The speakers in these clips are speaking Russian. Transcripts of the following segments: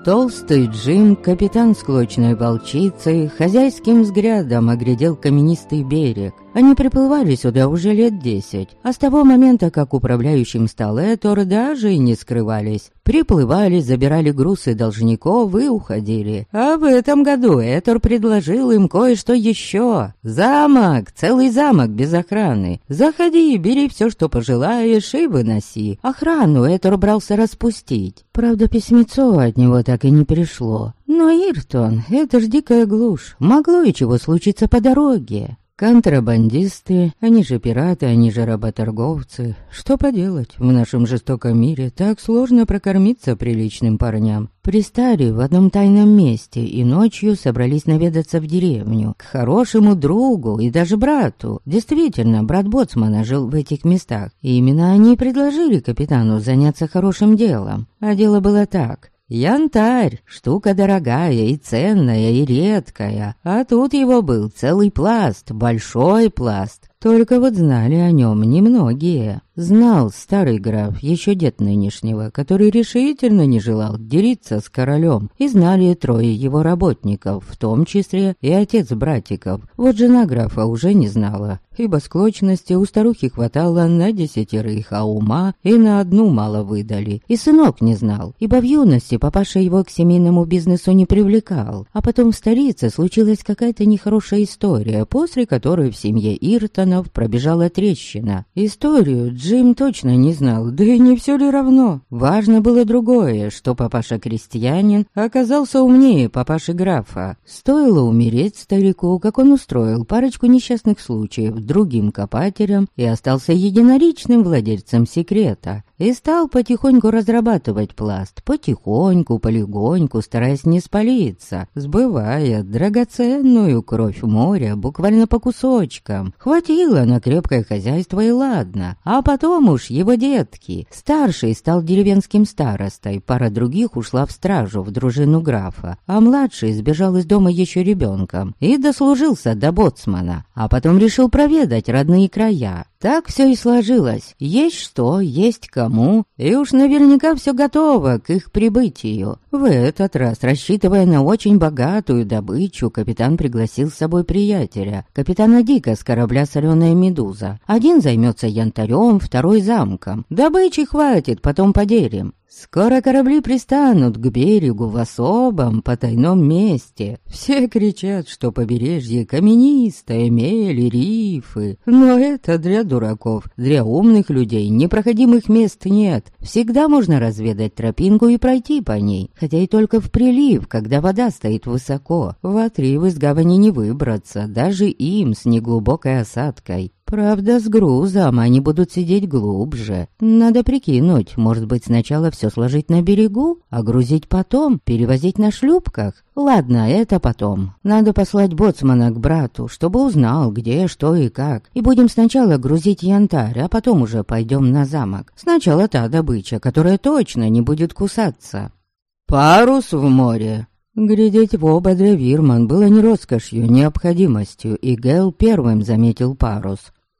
Толстый Джим, капитан склочной волчицы, хозяйским взглядом оглядел каменистый берег. Они приплывали сюда уже лет 10, а с того момента, как управляющим стал Этор, даже и не скрывались. Приплывали, забирали грузы должников и уходили. А в этом году Этор предложил им кое-что еще. Замок, целый замок без охраны. Заходи, бери все, что пожелаешь, и выноси. Охрану Этор брался распустить. Правда, письмецо от него так и не пришло. Но Иртон, это ж дикая глушь. Могло и чего случиться по дороге. Контрабандисты, они же пираты, они же работорговцы. Что поделать, в нашем жестоком мире так сложно прокормиться приличным парням. Пристали в одном тайном месте и ночью собрались наведаться в деревню к хорошему другу и даже брату. Действительно, брат боцмана жил в этих местах, и именно они предложили капитану заняться хорошим делом. А дело было так. Янтарь, штука дорогая и ценная, и редкая, а тут его был целый пласт, большой пласт. Только вот знали о нем немногие. Знал старый граф, еще дед нынешнего, который решительно не желал делиться с королем, и знали трое его работников, в том числе и отец братиков. Вот жена графа уже не знала, ибо склочности у старухи хватало на 10, а ума и на одну мало выдали. И сынок не знал, ибо в юности папаша его к семейному бизнесу не привлекал. А потом в столице случилась какая-то нехорошая история, после которой в семье Иртонов пробежала трещина. Историю Джим точно не знал, да и не все ли равно. Важно было другое, что папаша-крестьянин оказался умнее папаши графа. Стоило умереть старику, как он устроил парочку несчастных случаев другим копателям и остался единоличным владельцем секрета. И стал потихоньку разрабатывать пласт, потихоньку, полегоньку, стараясь не спалиться, сбывая драгоценную кровь моря буквально по кусочкам. Хватило на крепкое хозяйство и ладно, а потом уж его детки. Старший стал деревенским старостой, пара других ушла в стражу в дружину графа, а младший сбежал из дома еще ребенком и дослужился до боцмана, а потом решил проведать родные края. Так все и сложилось. Есть что, есть кому, и уж наверняка все готово к их прибытию. В этот раз, рассчитывая на очень богатую добычу, капитан пригласил с собой приятеля, капитана Дика с корабля «Соленая медуза». Один займется янтарем, второй замком. Добычи хватит, потом поделим. Скоро корабли пристанут к берегу в особом потайном месте. Все кричат, что побережье каменистое, мели, рифы. Но это для дураков, для умных людей непроходимых мест нет. Всегда можно разведать тропинку и пройти по ней, хотя и только в прилив, когда вода стоит высоко. В отрыв из гавани не выбраться, даже им с неглубокой осадкой. Правда, с грузом они будут сидеть глубже. Надо прикинуть, может быть, сначала все сложить на берегу, а грузить потом, перевозить на шлюпках? Ладно, это потом. Надо послать боцмана к брату, чтобы узнал, где, что и как. И будем сначала грузить янтарь, а потом уже пойдем на замок. Сначала та добыча, которая точно не будет кусаться. Парус в море. Глядеть в оба для Вирман было не роскошью, необходимостью, и Гэл первым заметил парус.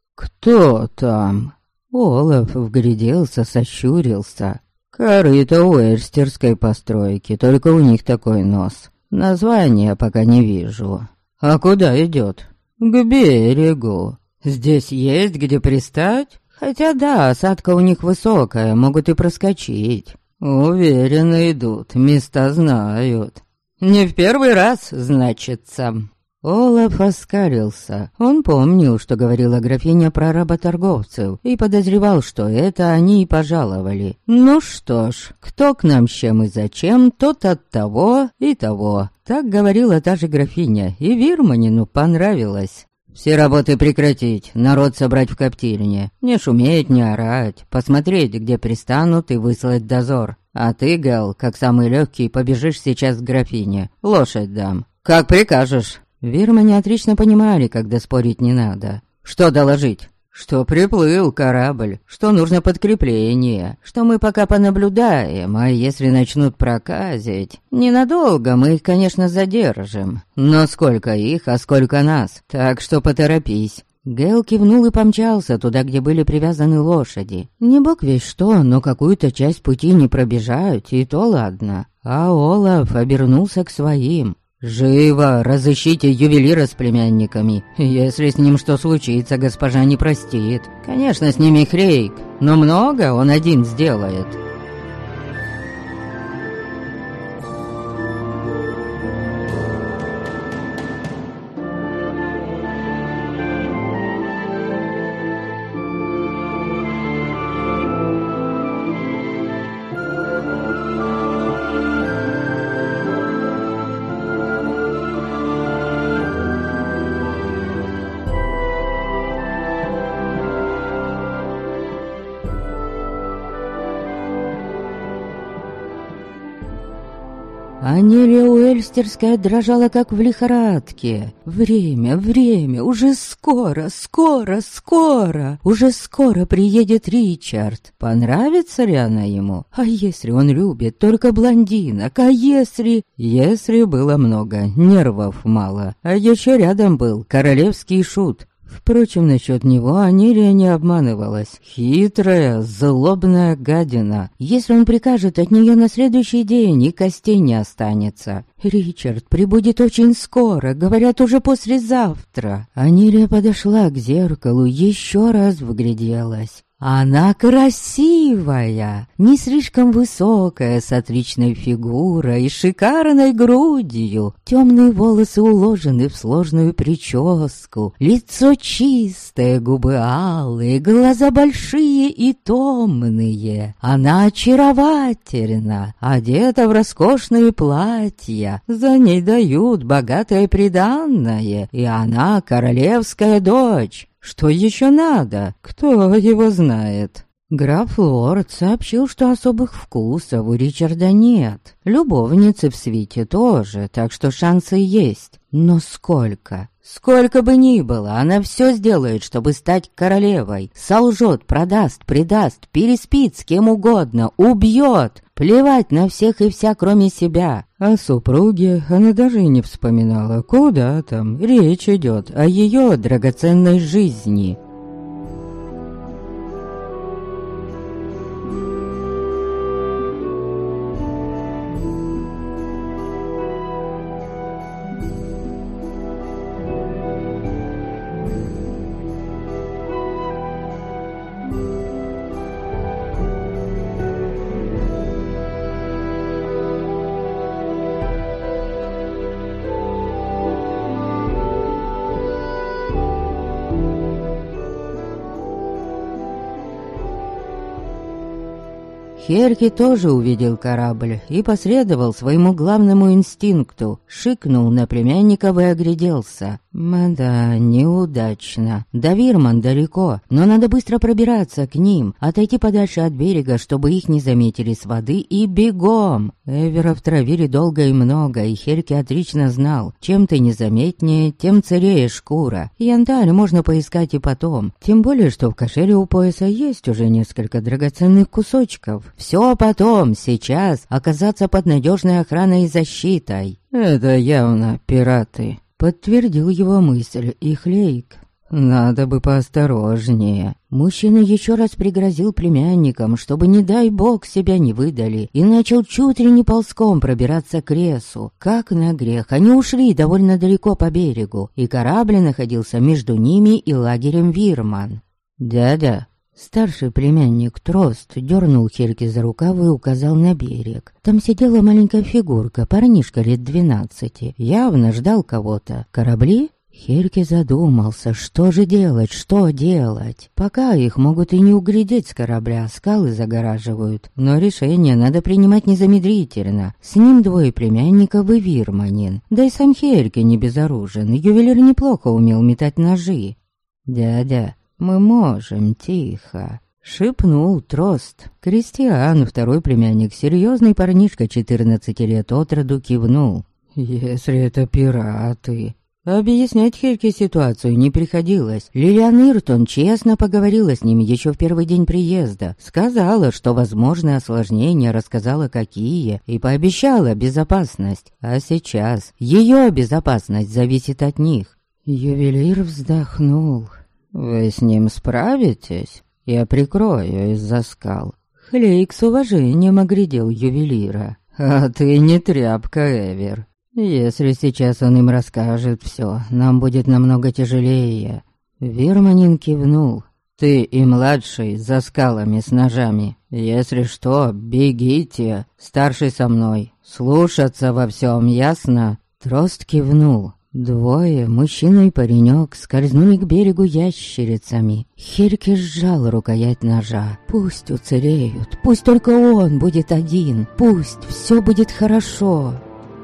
«Кто там?» Олаф вгляделся, сощурился. «Корыто уэрстерской постройки, только у них такой нос. Названия пока не вижу. А куда идет?» «К берегу. Здесь есть где пристать? Хотя да, осадка у них высокая, могут и проскочить. Уверенно идут, места знают». «Не в первый раз, значится». Олаф оскалился. Он помнил, что говорила графиня про работорговцев, и подозревал, что это они и пожаловали. Ну что ж, кто к нам с чем и зачем, тот от того и того. Так говорила та же графиня, и Вирманину понравилось. «Все работы прекратить, народ собрать в коптильне. Не шуметь, не орать, посмотреть, где пристанут и выслать дозор. А ты, Гэл, как самый легкий, побежишь сейчас к графине. Лошадь дам. Как прикажешь». Вирмане отлично понимали, когда спорить не надо. «Что доложить?» «Что приплыл корабль, что нужно подкрепление, что мы пока понаблюдаем, а если начнут проказить, ненадолго мы их, конечно, задержим. Но сколько их, а сколько нас, так что поторопись». Гэл кивнул и помчался туда, где были привязаны лошади. Не бог весь что, но какую-то часть пути не пробежать, и то ладно. А Олаф обернулся к своим. «Живо разыщите ювелира с племянниками. Если с ним что случится, госпожа не простит. Конечно, с ними Хрейк, но много он один сделает». Анелия Уэльстерская дрожала, как в лихорадке. Время, уже скоро. Уже скоро приедет Ричард. Понравится ли она ему? А если он любит только блондинок? А если... Если было много, нервов мало. А еще рядом был королевский шут. Впрочем, насчет него Анелия не обманывалась. Хитрая, злобная гадина. Если он прикажет, от нее на следующий день и костей не останется. Ричард прибудет очень скоро, говорят, уже послезавтра. Анелия подошла к зеркалу, еще раз вгляделась. Она красивая, не слишком высокая, с отличной фигурой, шикарной грудью. Темные волосы уложены в сложную прическу, лицо чистое, губы алые, глаза большие и томные. Она очаровательна, одета в роскошные платья, за ней дают богатое приданное, и она королевская дочь. Что еще надо? Кто его знает? Граф Лорд сообщил, что особых вкусов у Ричарда нет. Любовницы в свите тоже, так что шансы есть. Но сколько? Сколько бы ни было, она все сделает, чтобы стать королевой. Солжет, продаст, предаст, переспит с кем угодно, убьет. Плевать на всех и вся, кроме себя. О супруге она даже и не вспоминала. Куда там? Речь идет о ее драгоценной жизни. Херки тоже увидел корабль и последовал своему главному инстинкту, шикнул на племянников и огляделся. Да, неудачно. До Вирман далеко, но надо быстро пробираться к ним, отойти подальше от берега, чтобы их не заметили с воды, и бегом. Эверов травили долго и много, и Херки отлично знал, чем ты незаметнее, тем царее шкура. Янтарь можно поискать и потом, тем более, что в кошеле у пояса есть уже несколько драгоценных кусочков. Все потом, сейчас, оказаться под надежной охраной и защитой. Это явно пираты. Подтвердил его мысль и Хлейк. Надо бы поосторожнее. Мужчина еще раз пригрозил племянникам, чтобы, не дай бог, себя не выдали, и начал чуть ли не ползком пробираться к лесу. Как на грех, они ушли довольно далеко по берегу, и корабль находился между ними и лагерем Вирман. «Дядя!» Старший племянник Трост дернул Херки за рукав и указал на берег. Там сидела маленькая фигурка, парнишка лет 12, явно ждал кого-то. Корабли? Херки задумался, что же делать, что делать. Пока их могут и не углядеть с корабля, скалы загораживают. Но решение надо принимать незамедлительно. С ним двое племянников и Вирманин. Да и сам Херки не безоружен, ювелир неплохо умел метать ножи. «Дядя, мы можем, тихо», — шепнул Трост. Кристиан, второй племянник, серьезный парнишка 14 лет от роду, кивнул. «Если это пираты...» Объяснять Херке ситуацию не приходилось. Лилиан Иртон честно поговорила с ним еще в первый день приезда. Сказала, что возможны осложнения, рассказала какие, и пообещала безопасность. А сейчас ее безопасность зависит от них. Ювелир вздохнул. «Вы с ним справитесь? Я прикрою из-за скал». Хлейк с уважением оглядел ювелира. «А ты не тряпка, Эвер. Если сейчас он им расскажет все, нам будет намного тяжелее». Верманин кивнул. «Ты и младший за скалами с ножами. Если что, бегите. Старший со мной. Слушаться во всем, ясно?» Трост кивнул. Двое, мужчина и паренек, скользнули к берегу ящерицами. Хельки сжал рукоять ножа. «Пусть уцелеют, пусть только он будет один, пусть все будет хорошо».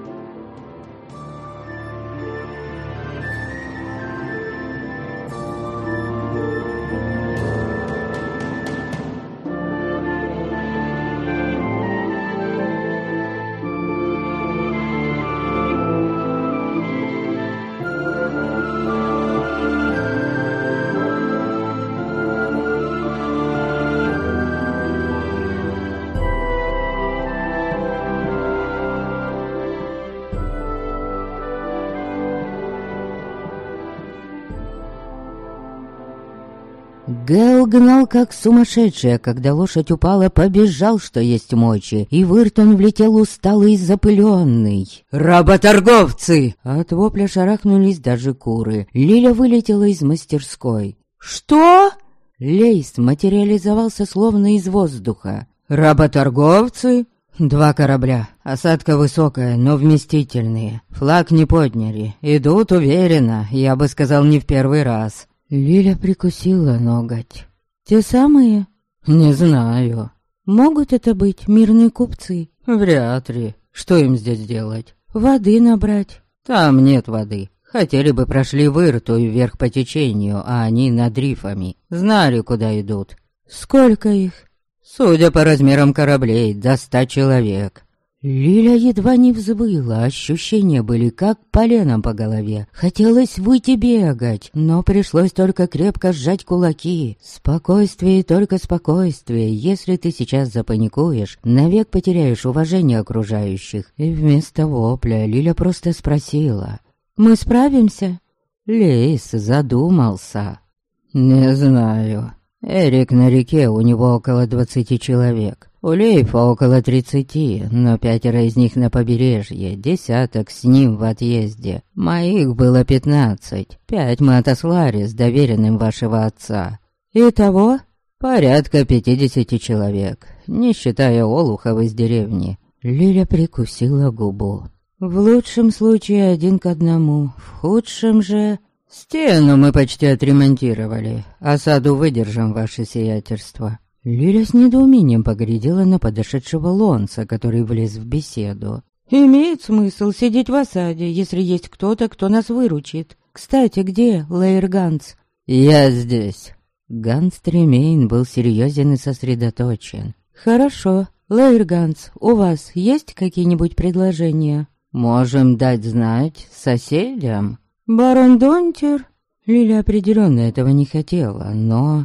Гэл гнал как сумасшедший, а когда лошадь упала, побежал, что есть мочи, и в Иртон влетел усталый и запыленный. «Работорговцы!» От вопля шарахнулись даже куры. Лиля вылетела из мастерской. «Что?» Лейс материализовался словно из воздуха. «Работорговцы?» «Два корабля. Осадка высокая, но вместительные. Флаг не подняли. Идут уверенно, я бы сказал, не в первый раз». Лиля прикусила ноготь. «Те самые?» «Не знаю». «Могут это быть мирные купцы?» «Вряд ли. Что им здесь делать?» «Воды набрать». «Там нет воды. Хотели бы прошли в Ирту и вверх по течению, а они над рифами. Знали, куда идут». «Сколько их?» «Судя по размерам кораблей, до 100 человек». Лиля едва не взвыла, ощущения были как поленом по голове. Хотелось выйти бегать, но пришлось только крепко сжать кулаки. Спокойствие и только спокойствие. Если ты сейчас запаникуешь, навек потеряешь уважение окружающих. И вместо вопля Лиля просто спросила: «Мы справимся?» Лейс задумался. «Не знаю. Эрик на реке, у него около 20 человек. У Лейфа около 30, но 5 из них на побережье, 10 с ним в отъезде. Моих было 15, 5 мы отослали с доверенным вашего отца. Итого порядка 50 человек, не считая олухов из деревни». Лиля прикусила губу. «В лучшем случае 1 к 1, в худшем же...» «Стену мы почти отремонтировали, осаду выдержим, ваше сиятельство». Лиля с недоумением поглядела на подошедшего Лонса, который влез в беседу. «Имеет смысл сидеть в осаде, если есть кто-то, кто нас выручит. Кстати, где Лейр Ганс?» «Я здесь». Ганс Тремейн был серьезен и сосредоточен. «Хорошо. Лейр Ганс, у вас есть какие-нибудь предложения?» «Можем дать знать соседям». «Барон Донтер?» Лиля определенно этого не хотела, но...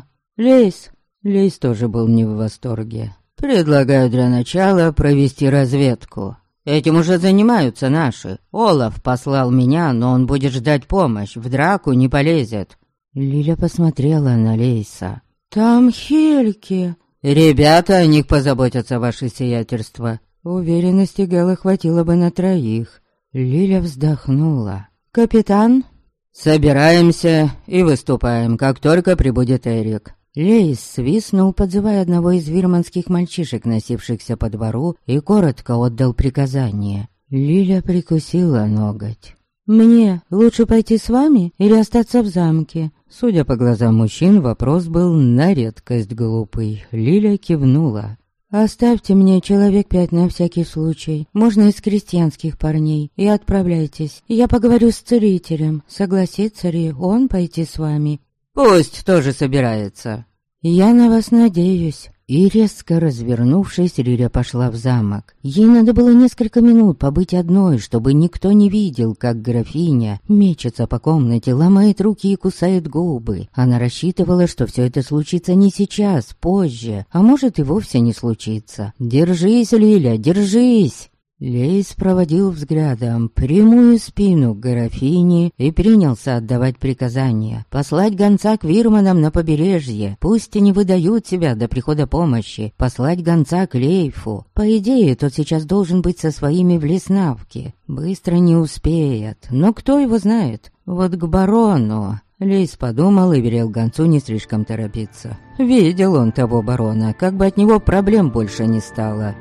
Лейс тоже был не в восторге. «Предлагаю для начала провести разведку. Этим уже занимаются наши. Олаф послал меня, но он будет ждать помощь, в драку не полезет». Лиля посмотрела на Лейса. «Там Хельки». «Ребята о них позаботятся, ваше сиятельство». Уверенности Гэла хватило бы на 3. Лиля вздохнула. «Капитан?» «Собираемся и выступаем, как только прибудет Эрик». Лейс свистнул, подзывая одного из вирманских мальчишек, носившихся по двору, и коротко отдал приказание. Лиля прикусила ноготь. «Мне лучше пойти с вами или остаться в замке?» Судя по глазам мужчин, вопрос был на редкость глупый. Лиля кивнула. «Оставьте мне человек 5 на всякий случай, можно из крестьянских парней, и отправляйтесь. Я поговорю с целителем, согласится ли он пойти с вами». «Пусть тоже собирается». «Я на вас надеюсь». И резко развернувшись, Лиля пошла в замок. Ей надо было несколько минут побыть одной, чтобы никто не видел, как графиня мечется по комнате, ломает руки и кусает губы. Она рассчитывала, что все это случится не сейчас, позже, а может и вовсе не случится. «Держись, Лиля, держись!» Лейс проводил взглядом прямую спину графини и принялся отдавать приказания. Послать гонца к Вирманам на побережье, пусть и не выдают себя до прихода помощи. Послать гонца к Лейфу. По идее, тот сейчас должен быть со своими в Леснавке. Быстро не успеет, но кто его знает. Вот к барону... Лейс подумал и велел гонцу не слишком торопиться. Видел он того барона, как бы от него проблем больше не стало.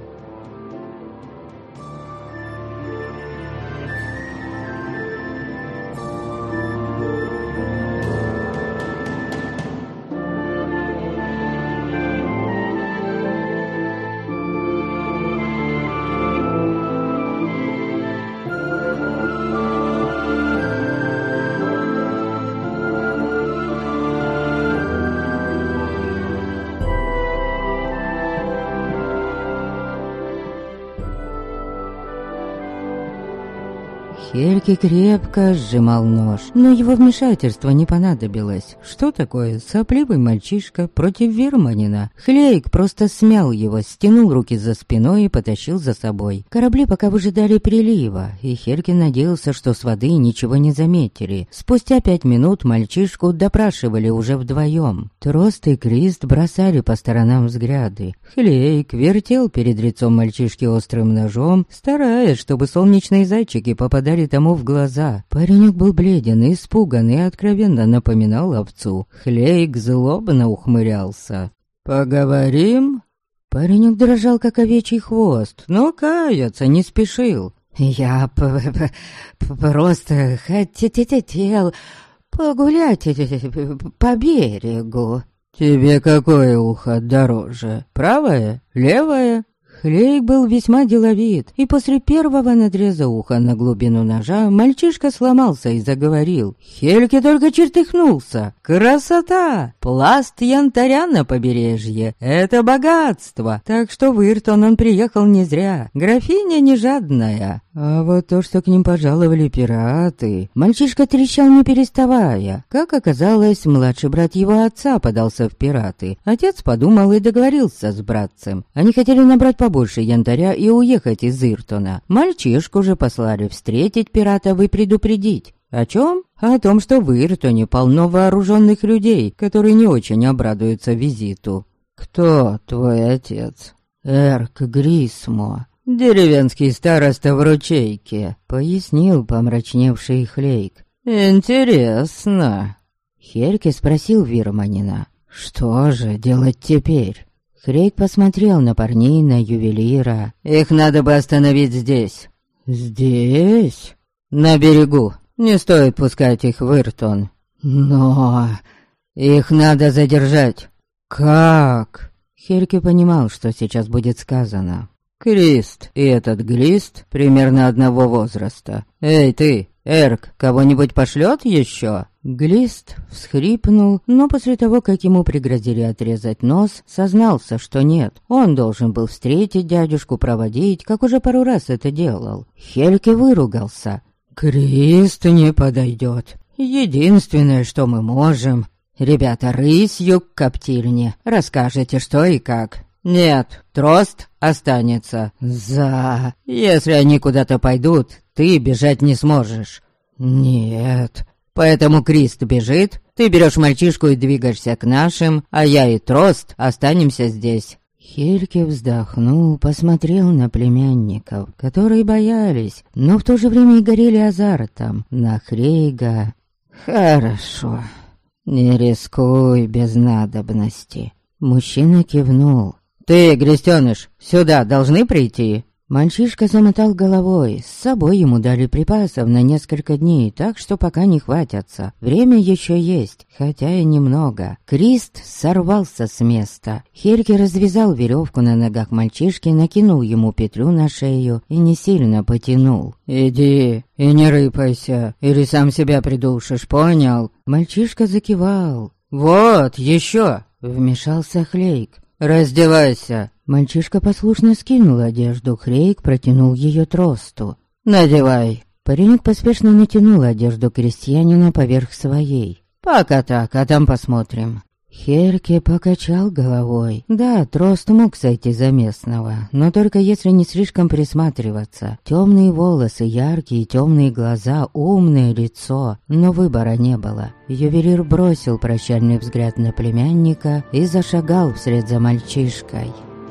Хельги крепко сжимал нож, но его вмешательство не понадобилось. Что такое сопливый мальчишка против Вирманина? Хлейк просто смял его, стянул руки за спиной и потащил за собой. Корабли пока выжидали прилива, и Хельги надеялся, что с воды ничего не заметили. Спустя 5 минут мальчишку допрашивали уже вдвоем. Трост и Крист бросали по сторонам взгляды. Хлейк вертел перед лицом мальчишки острым ножом, стараясь, чтобы солнечные зайчики попадали тому в глаза. Паренек был бледен, испуган и откровенно напоминал овцу. Хлейк злобно ухмылялся. «Поговорим?» Паренек дрожал, как овечий хвост, но каяться не спешил. «Я просто хотел погулять по берегу». «Тебе какое ухо дороже? Правое? Левое?» Хлейк был весьма деловит, и после первого надреза уха на глубину ножа мальчишка сломался и заговорил. Хельги только чертыхнулся. «Красота! Пласт янтаря на побережье! Это богатство! Так что в Иртон он приехал не зря. Графиня не жадная». А вот то, что к ним пожаловали пираты... Мальчишка трещал не переставая. Как оказалось, младший брат его отца подался в пираты. Отец подумал и договорился с братцем. Они хотели набрать побольше янтаря и уехать из Иртона. Мальчишку же послали встретить пиратов и предупредить. О чем? О том, что в Иртоне полно вооруженных людей, которые не очень обрадуются визиту. «Кто твой отец?» «Эрк Грисмо. «Деревенский староста в ручейке», — пояснил помрачневший Хлейк. «Интересно». Хельги спросил Вирманина. «Что же делать теперь?» Хлейк посмотрел на парней, на ювелира. «Их надо бы остановить здесь». «Здесь?» «На берегу. Не стоит пускать их в Иртон». «Но...» «Их надо задержать». «Как?» Хельги понимал, что сейчас будет сказано. Крист и этот Глист примерно одного возраста. Эй, ты, Эрк, кого-нибудь пошлет еще?» Глист всхрипнул, но после того, как ему пригрозили отрезать нос, сознался, что нет. Он должен был встретить дядюшку, проводить, как уже пару раз это делал. Хельги выругался. «Крист не подойдет. Единственное, что мы можем... Ребята, рысью к коптильне. Расскажете, что и как». «Нет, трост останется». «Если они куда-то пойдут, ты бежать не сможешь». «Нет». «Поэтому Крист бежит, ты берешь мальчишку и двигаешься к нашим, а я и трост останемся здесь». Хельги вздохнул, посмотрел на племянников, которые боялись, но в то же время и горели азартом, на Хрейга. «Хорошо, не рискуй без надобности». Мужчина кивнул. «Ты, Грестёныш, сюда должны прийти?» Мальчишка замотал головой. С собой ему дали припасов на несколько дней, так что пока не хватятся. Время еще есть, хотя и немного. Крист сорвался с места. Хельги развязал веревку на ногах мальчишки, накинул ему петлю на шею и не сильно потянул. «Иди и не рыпайся, или сам себя придушишь, понял?» Мальчишка закивал. «Вот, еще!» — вмешался Хлейк. «Раздевайся!» Мальчишка послушно скинул одежду, Хлейк протянул ее тросту. «Надевай!» Паренек поспешно натянул одежду крестьянина поверх своей. «Пока так, а там посмотрим». Херке покачал головой. Да, Трост мог сойти за местного, но только если не слишком присматриваться. Темные волосы, яркие темные глаза, умное лицо, но выбора не было. Ювелир бросил прощальный взгляд на племянника и зашагал вслед за мальчишкой.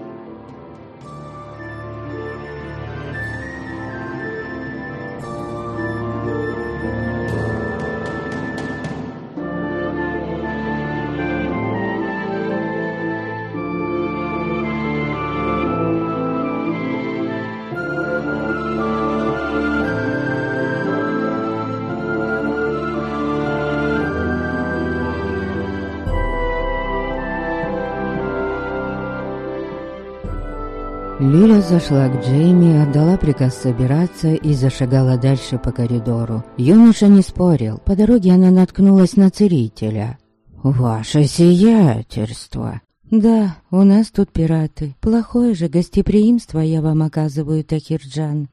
Лиля зашла к Джейми, отдала приказ собираться и зашагала дальше по коридору. Юноша не спорил, по дороге она наткнулась на целителя. «Ваше сиятельство!» «Да, у нас тут пираты. Плохое же гостеприимство я вам оказываю, Тахирджан».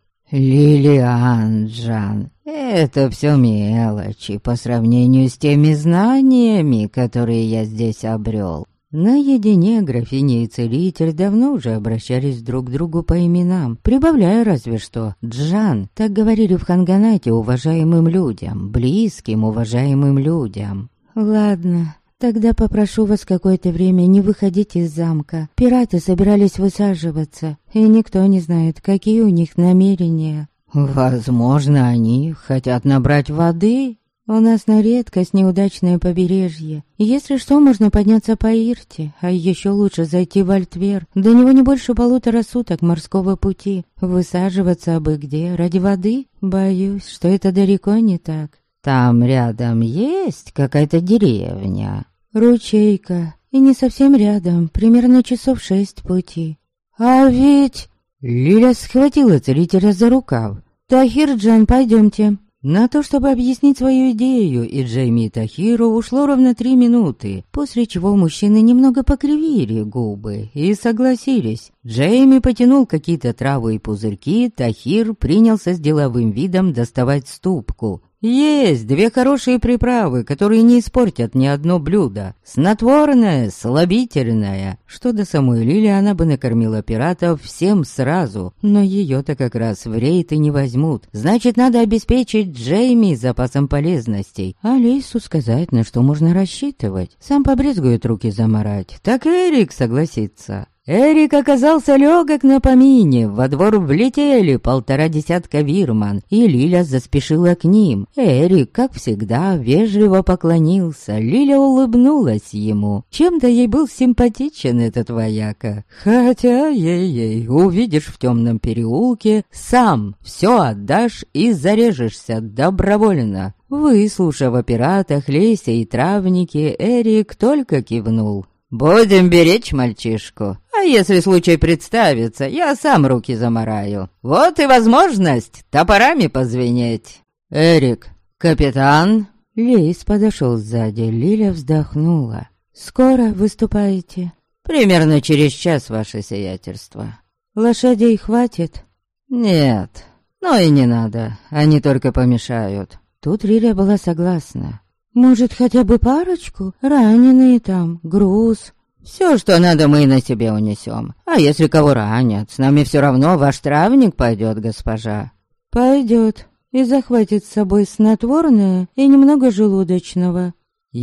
«Лилиан-джан, это все мелочи по сравнению с теми знаниями, которые я здесь обрел». Наедине графиня и целитель давно уже обращались друг к другу по именам, прибавляя разве что «Джан». Так говорили в Ханганате уважаемым людям, близким уважаемым людям. «Ладно, тогда попрошу вас какое-то время не выходить из замка. Пираты собирались высаживаться, и никто не знает, какие у них намерения». «Возможно, они хотят набрать воды?» «У нас на редкость неудачное побережье. Если что, можно подняться по Ирте, а еще лучше зайти в Альтвер. До него не больше 1,5 суток морского пути. Высаживаться абы где, ради воды? Боюсь, что это далеко не так». «Там рядом есть какая-то деревня?» «Ручейка. И не совсем рядом, примерно часов 6 пути». «А ведь...» Лиля схватила целителя за рукав. «Тахирджан, пойдемте». На то, чтобы объяснить свою идею, и Джейми и Тахиру ушло ровно 3 минуты, после чего мужчины немного покривили губы и согласились. Джейми потянул какие-то травы и пузырьки, Тахир принялся с деловым видом доставать ступку. Есть 2 хорошие приправы, которые не испортят ни одно блюдо. Снотворное, слабительное. Что до самой Лили, она бы накормила пиратов всем сразу, но ее-то как раз в рейд и не возьмут. Значит, надо обеспечить Джейми запасом полезностей. А Лейсу сказать, на что можно рассчитывать. Сам побрезгует руки замарать. Так Эрик согласится. Эрик оказался легок на помине, во двор влетели 1,5 десятка вирман, и Лиля заспешила к ним. Эрик, как всегда, вежливо поклонился, Лиля улыбнулась ему. Чем-то ей был симпатичен этот вояка. Хотя, ей-ей, увидишь в темном переулке, сам все отдашь и зарежешься добровольно. Выслушав о пиратах, лесе и травнике, Эрик только кивнул. «Будем беречь мальчишку. А если случай представится, я сам руки замараю. Вот и возможность топорами позвенеть». «Эрик, капитан?» Лейс подошел сзади, Лиля вздохнула. «Скоро выступаете?» «Примерно через час, ваше сиятельство». «Лошадей хватит?» «Нет, но и не надо, они только помешают». Тут Лиля была согласна. «Может, хотя бы парочку? Раненые там, груз». «Все, что надо, мы на себе унесем. А если кого ранят, с нами все равно ваш травник пойдет, госпожа». «Пойдет. И захватит с собой снотворное и немного желудочного».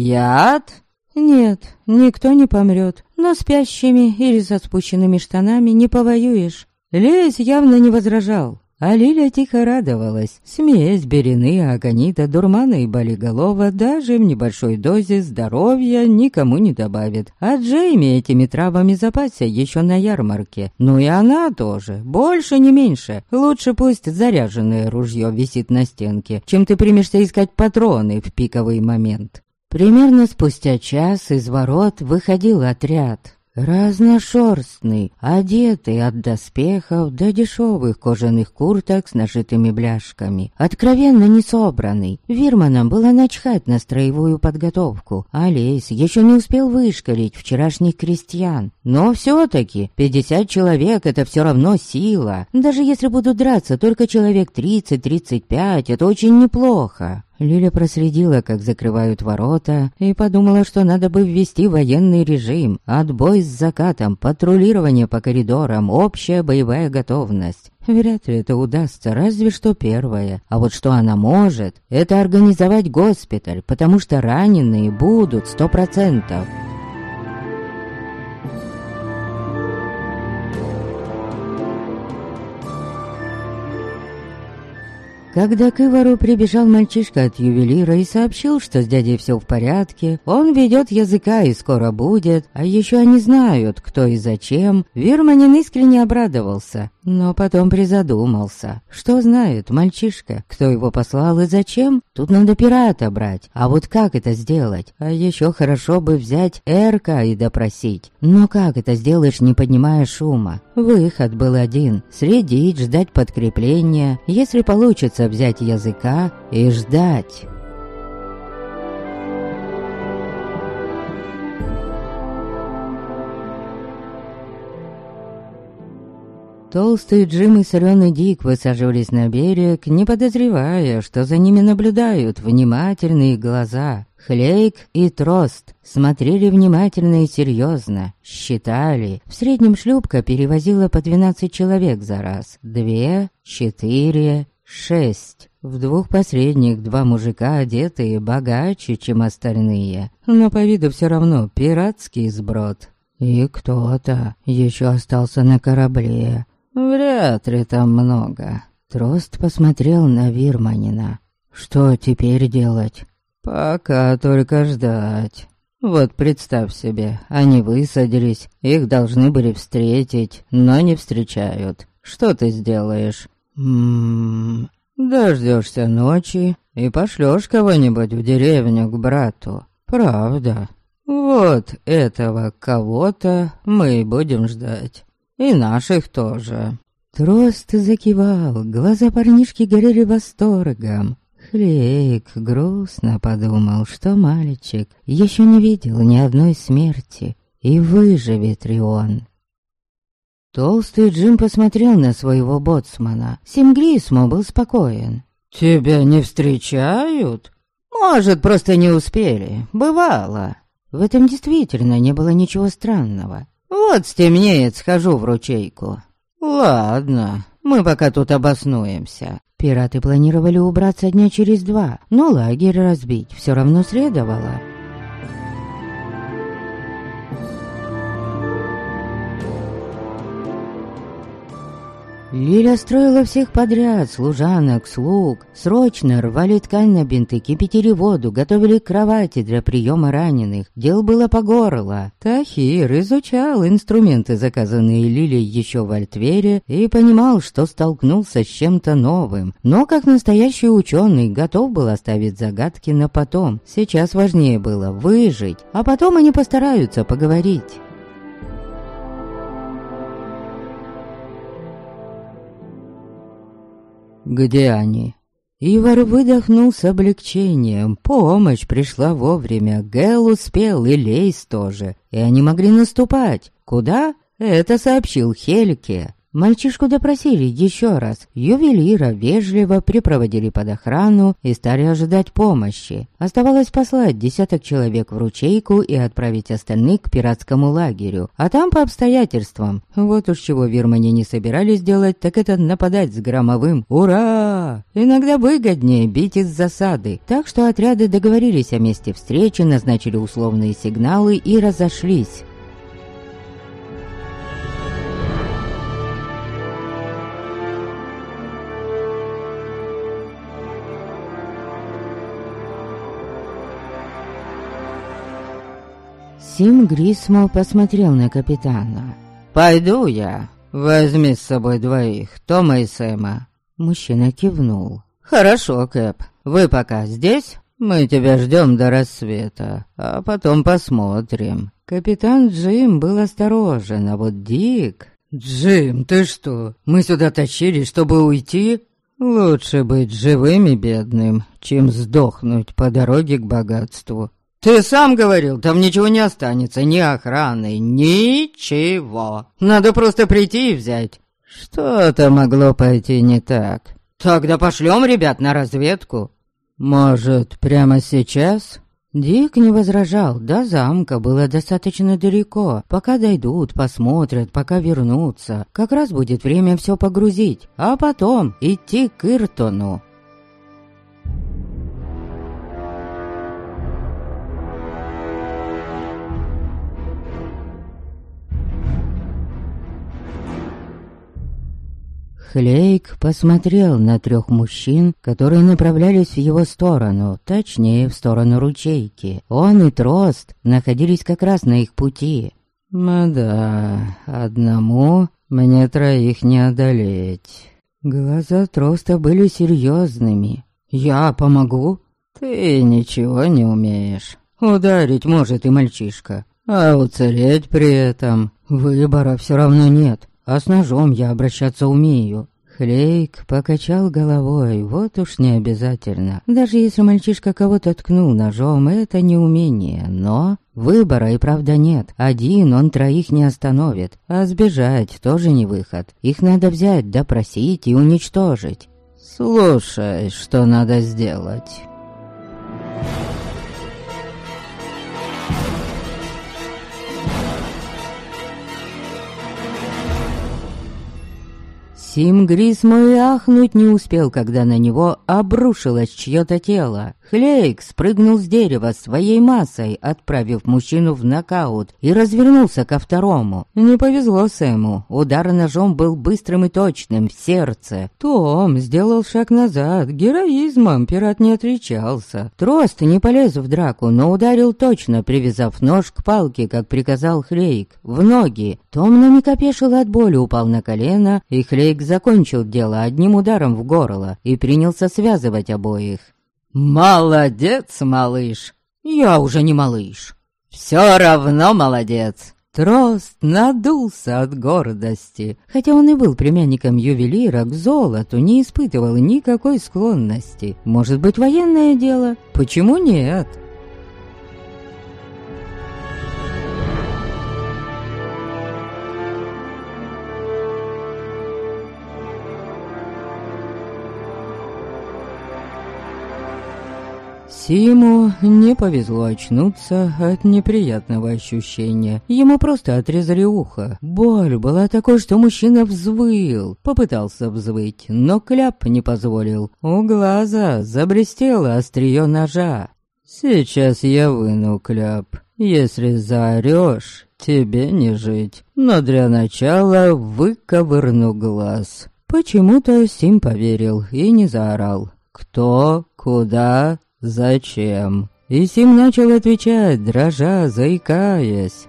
«Яд?» «Нет, никто не помрет. Но спящими или со спущенными штанами не повоюешь». Лейс явно не возражал. А Лиля тихо радовалась. Смесь берины, аконита, дурмана и болиголова даже в небольшой дозе здоровья никому не добавит. А Джейми этими травами запасся еще на ярмарке. Ну и она тоже. Больше, не меньше. Лучше пусть заряженное ружье висит на стенке, чем ты примешься искать патроны в пиковый момент. Примерно спустя час из ворот выходил отряд. Разношерстный, одетый от доспехов до дешевых кожаных курток с нашитыми бляшками, откровенно не собранный. Вирманам было начхать на строевую подготовку, а Лейс еще не успел вышкалить вчерашних крестьян. Но все-таки 50 человек — это все равно сила. Даже если будут драться только человек 30-35, это очень неплохо. Лиля проследила, как закрывают ворота, и подумала, что надо бы ввести военный режим, отбой с закатом, патрулирование по коридорам, общая боевая готовность. Вряд ли это удастся, разве что первое. А вот что она может, это организовать госпиталь, потому что раненые будут 100%. Когда к Ивару прибежал мальчишка от ювелира и сообщил, что с дядей все в порядке, он ведет языка и скоро будет, а еще они знают, кто и зачем, Вирманин искренне обрадовался, но потом призадумался. Что знает мальчишка, кто его послал и зачем? Тут надо пирата брать, а вот как это сделать? А еще хорошо бы взять Эрка и допросить. Но как это сделаешь, не поднимая шума? Выход был один — следить, ждать подкрепления, если получится взять языка и ждать. Толстый Джим и соленый Дик высаживались на берег, не подозревая, что за ними наблюдают внимательные глаза. Хлейк и Трост смотрели внимательно и серьезно, считали. В среднем шлюпка перевозила по 12 человек за раз. 2, 4, 6. В двух последних 2 мужика, одетые богаче, чем остальные. Но по виду все равно пиратский сброд. И кто-то еще остался на корабле. Вряд ли там много. Трост посмотрел на Вирманина. Что теперь делать? Пока только ждать. Вот представь себе, они высадились, их должны были встретить, но не встречают. Что ты сделаешь? Дождешься ночи и пошлешь кого-нибудь в деревню к брату. Правда. Вот этого кого-то мы и будем ждать. И наших тоже. Трост закивал, глаза парнишки горели восторгом. Хлейк грустно подумал, что мальчик еще не видел ни одной смерти, и выживет ли он. Толстый Джим посмотрел на своего боцмана. Симгрисмо был спокоен. «Тебя не встречают?» «Может, просто не успели. Бывало». В этом действительно не было ничего странного. «Вот стемнеет, схожу в ручейку». «Ладно, мы пока тут обоснуемся». Пираты планировали убраться дня через 2, но лагерь разбить все равно следовало. Лиля строила всех подряд, служанок, слуг. Срочно рвали ткань на бинты, кипятили воду, готовили кровати для приема раненых. Дел было по горло. Тахир изучал инструменты, заказанные Лилей еще в Альтвере, и понимал, что столкнулся с чем-то новым. Но, как настоящий ученый, готов был оставить загадки на потом. Сейчас важнее было выжить, а потом они постараются поговорить. «Где они?» Ивар выдохнул с облегчением. Помощь пришла вовремя. Гэл успел, и Лейс тоже. И они могли наступать. Куда? Это сообщил Хельке. Мальчишку допросили еще раз. Ювелира вежливо припроводили под охрану и стали ожидать помощи. Оставалось послать 10 человек в ручейку и отправить остальных к пиратскому лагерю. А там по обстоятельствам. Вот уж чего вирмане не собирались делать, так это нападать с громовым «Ура!». Иногда выгоднее бить из засады. Так что отряды договорились о месте встречи, назначили условные сигналы и разошлись. Симгрисмо посмотрел на капитана. «Пойду я. Возьми с собой 2, Тома и Сэма». Мужчина кивнул. «Хорошо, Кэп. Вы пока здесь? Мы тебя ждем до рассвета, а потом посмотрим». Капитан Джим был осторожен, а вот Дик... «Джим, ты что? Мы сюда тащились, чтобы уйти?» «Лучше быть живым и бедным, чем сдохнуть по дороге к богатству». «Ты сам говорил, там ничего не останется, ни охраны, ничего. Надо просто прийти и взять». «Что-то могло пойти не так». «Тогда пошлем ребят на разведку». «Может, прямо сейчас?» Дик не возражал, до замка было достаточно далеко. Пока дойдут, посмотрят, пока вернутся. Как раз будет время все погрузить, а потом идти к Иртону. Хлейк посмотрел на 3 мужчин, которые направлялись в его сторону, точнее, в сторону ручейки. Он и Трост находились как раз на их пути. «Да, одному мне 3 не одолеть». Глаза Троста были серьезными. «Я помогу?» «Ты ничего не умеешь. Ударить может и мальчишка, а уцелеть при этом выбора все равно нет. А с ножом я обращаться умею». Хлейк покачал головой, вот уж не обязательно. Даже если мальчишка кого-то ткнул ножом, это не умение, но выбора и правда нет. Один он 3 не остановит, а сбежать тоже не выход. Их надо взять, допросить и уничтожить. «Слушай, что надо сделать». Симгрисмо и ахнуть не успел, когда на него обрушилось чье-то тело. Хлейк спрыгнул с дерева своей массой, отправив мужчину в нокаут, и развернулся ко второму. Не повезло Сэму, удар ножом был быстрым и точным, в сердце. Том сделал шаг назад, героизмом пират не отличался. Трост не полез в драку, но ударил точно, привязав нож к палке, как приказал Хлейк, в ноги. Том на миг опешил от боли, упал на колено, и Хлейк закончил дело одним ударом в горло и принялся связывать обоих. «Молодец, малыш!» «Я уже не малыш!» «Все равно молодец!» Трост надулся от гордости. Хотя он и был племянником ювелира, к золоту не испытывал никакой склонности. Может быть, военное дело? Почему нет? Симу не повезло очнуться от неприятного ощущения. Ему просто отрезали ухо. Боль была такой, что мужчина взвыл. Попытался взвыть, но кляп не позволил. У глаза заблестело острие ножа. «Сейчас я выну кляп. Если заорёшь, тебе не жить. Но для начала выковырну глаз». Почему-то Сим поверил и не заорал. «Кто? Куда?» «Зачем?» И Сим начал отвечать, дрожа, заикаясь.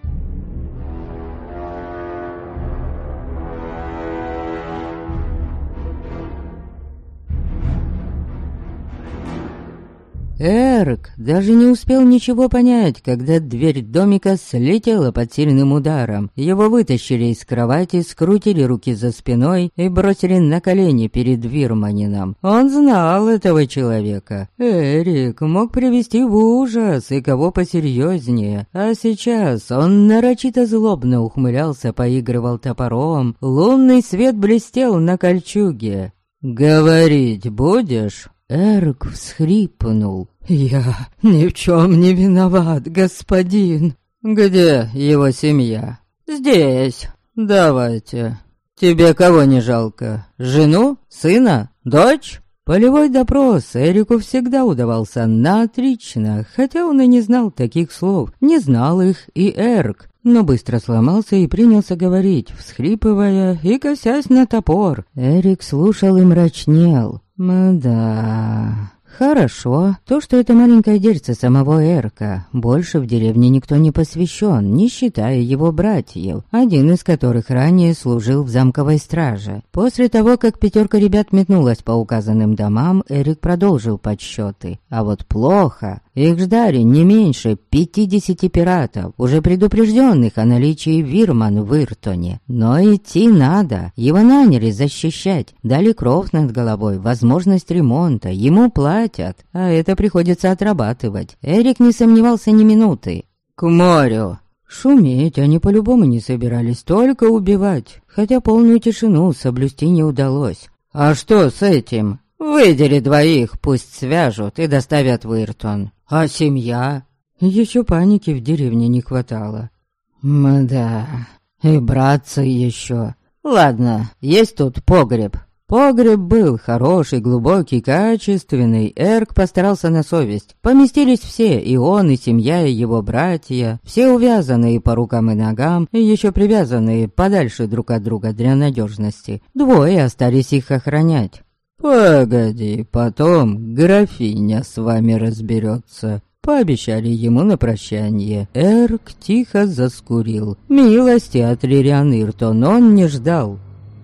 Эрк даже не успел ничего понять, когда дверь домика слетела под сильным ударом. Его вытащили из кровати, скрутили руки за спиной и бросили на колени перед Вирманином. Он знал этого человека. Эрик мог привести в ужас и кого посерьезнее. А сейчас он нарочито злобно ухмылялся, поигрывал топором. Лунный свет блестел на кольчуге. «Говорить будешь?» Эрк всхрипнул. «Я ни в чем не виноват, господин». «Где его семья?» «Здесь». «Давайте. Тебе кого не жалко? Жену? Сына? Дочь?» Полевой допрос Эрику всегда удавался на отлично, хотя он и не знал таких слов. Не знал их и Эрк, но быстро сломался и принялся говорить, всхрипывая и косясь на топор. Эрик слушал и мрачнел. «Да, хорошо. То, что это маленькое дельце самого Эрка. Больше в деревне никто не посвящен, не считая его братьев, один из которых ранее служил в замковой страже. После того, как 5 ребят метнулась по указанным домам, Эрик продолжил подсчеты. А вот плохо. Их ждали не меньше 50 пиратов, уже предупрежденных о наличии Вирман в Иртоне. Но идти надо. Его наняли защищать, дали кров над головой, возможность ремонта, ему платят, а это приходится отрабатывать. Эрик не сомневался ни минуты. «К морю!» Шуметь они по-любому не собирались, только убивать, хотя полную тишину соблюсти не удалось. «А что с этим?» Выдели 2, пусть свяжут и доставят в Иртон. А семья? Еще паники в деревне не хватало. Мда, и братцы еще. Ладно, есть тут погреб. Погреб был хороший, глубокий, качественный. Эрк постарался на совесть. Поместились все, и он, и семья, и его братья. Все увязанные по рукам и ногам, и еще привязанные подальше друг от друга для надежности. 2 остались их охранять. «Погоди, потом графиня с вами разберется», — пообещали ему на прощание. Эрк тихо заскурил. Милости от Лириан Иртон он не ждал.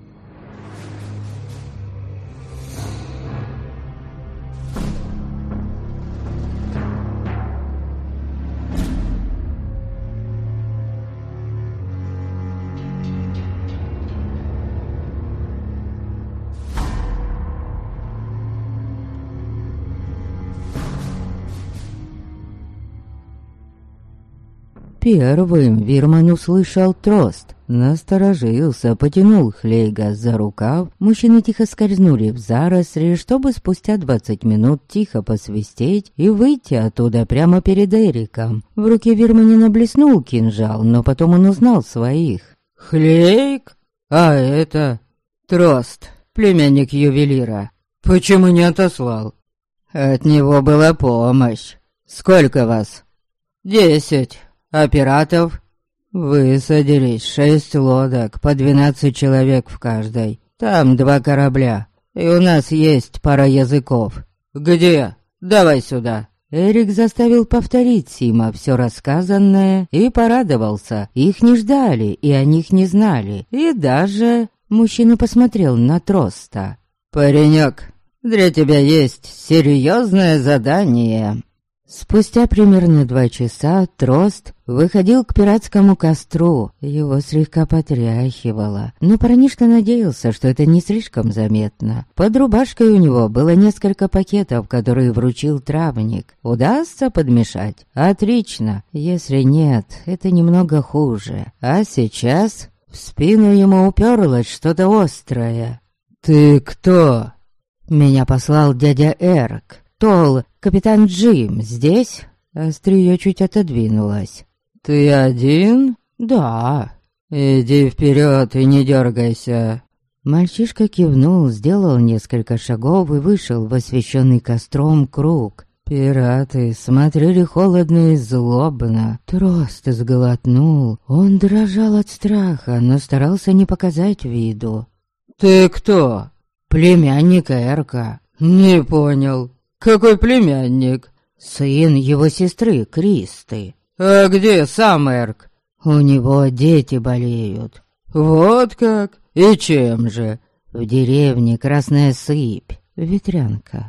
Первым Вирман услышал трост. Насторожился, потянул Хлейга за рукав. Мужчины тихо скользнули в заросли, чтобы спустя 20 минут тихо посвистеть и выйти оттуда прямо перед Эриком. В руке Вирманина блеснул кинжал, но потом он узнал своих. «Хлейг? А это...» «Трост, племянник ювелира. Почему не отослал?» «От него была помощь. Сколько вас?» 10. А пиратов? Высадились 6 лодок, по 12 человек в каждой. Там 2 корабля, и у нас есть пара языков. Где? Давай сюда. Эрик заставил повторить Сима все рассказанное и порадовался. Их не ждали, и о них не знали. И даже... Мужчина посмотрел на Троста. «Паренек, для тебя есть серьезное задание». Спустя примерно 2 часа Трост выходил к пиратскому костру. Его слегка потряхивало, но парнишка надеялся, что это не слишком заметно. Под рубашкой у него было несколько пакетов, которые вручил травник. Удастся подмешать? Отлично. Если нет, это немного хуже. А сейчас в спину ему уперлось что-то острое. «Ты кто?» «Меня послал дядя Эрк. Тол, капитан Джим, здесь?» Острие чуть отодвинулось. «Ты один?» «Да». «Иди вперед и не дергайся». Мальчишка кивнул, сделал несколько шагов и вышел в освещенный костром круг. Пираты смотрели холодно и злобно. Трост сглотнул. Он дрожал от страха, но старался не показать виду. «Ты кто?» «Племянник Эрка». «Не понял. Какой племянник?» «Сын его сестры, Кристы». «А где сам Эрк?» «У него дети болеют». «Вот как? И чем же?» «В деревне Красная Сыпь, ветрянка».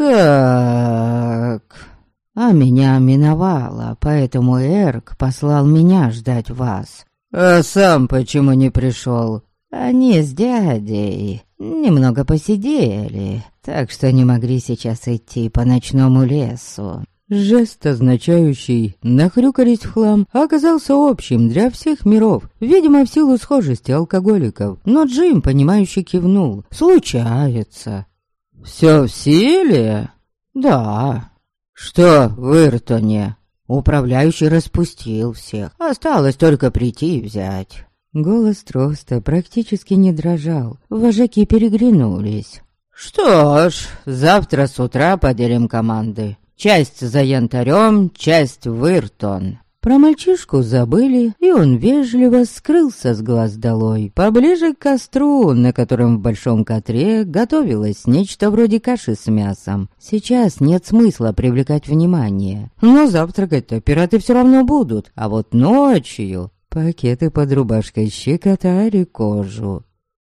«Так...» «А меня миновало, поэтому Эрк послал меня ждать вас». «А сам почему не пришел?» «Они с дядей немного посидели, так что не могли сейчас идти по ночному лесу». Жест, означающий «нахрюкались в хлам», оказался общим для всех миров, видимо, в силу схожести алкоголиков. Но Джим, понимающе кивнул. «Случается». «Все в силе?» «Да». «Что в Иртоне?» «Управляющий распустил всех. Осталось только прийти и взять». Голос Троста практически не дрожал. Вожаки переглянулись. «Что ж, завтра с утра поделим команды. Часть за янтарем, часть в Иртон». Про мальчишку забыли, и он вежливо скрылся с глаз долой, поближе к костру, на котором в большом котре готовилось нечто вроде каши с мясом. Сейчас нет смысла привлекать внимание. Но завтракать-то пираты все равно будут, а вот ночью... Пакеты под рубашкой щекотали кожу.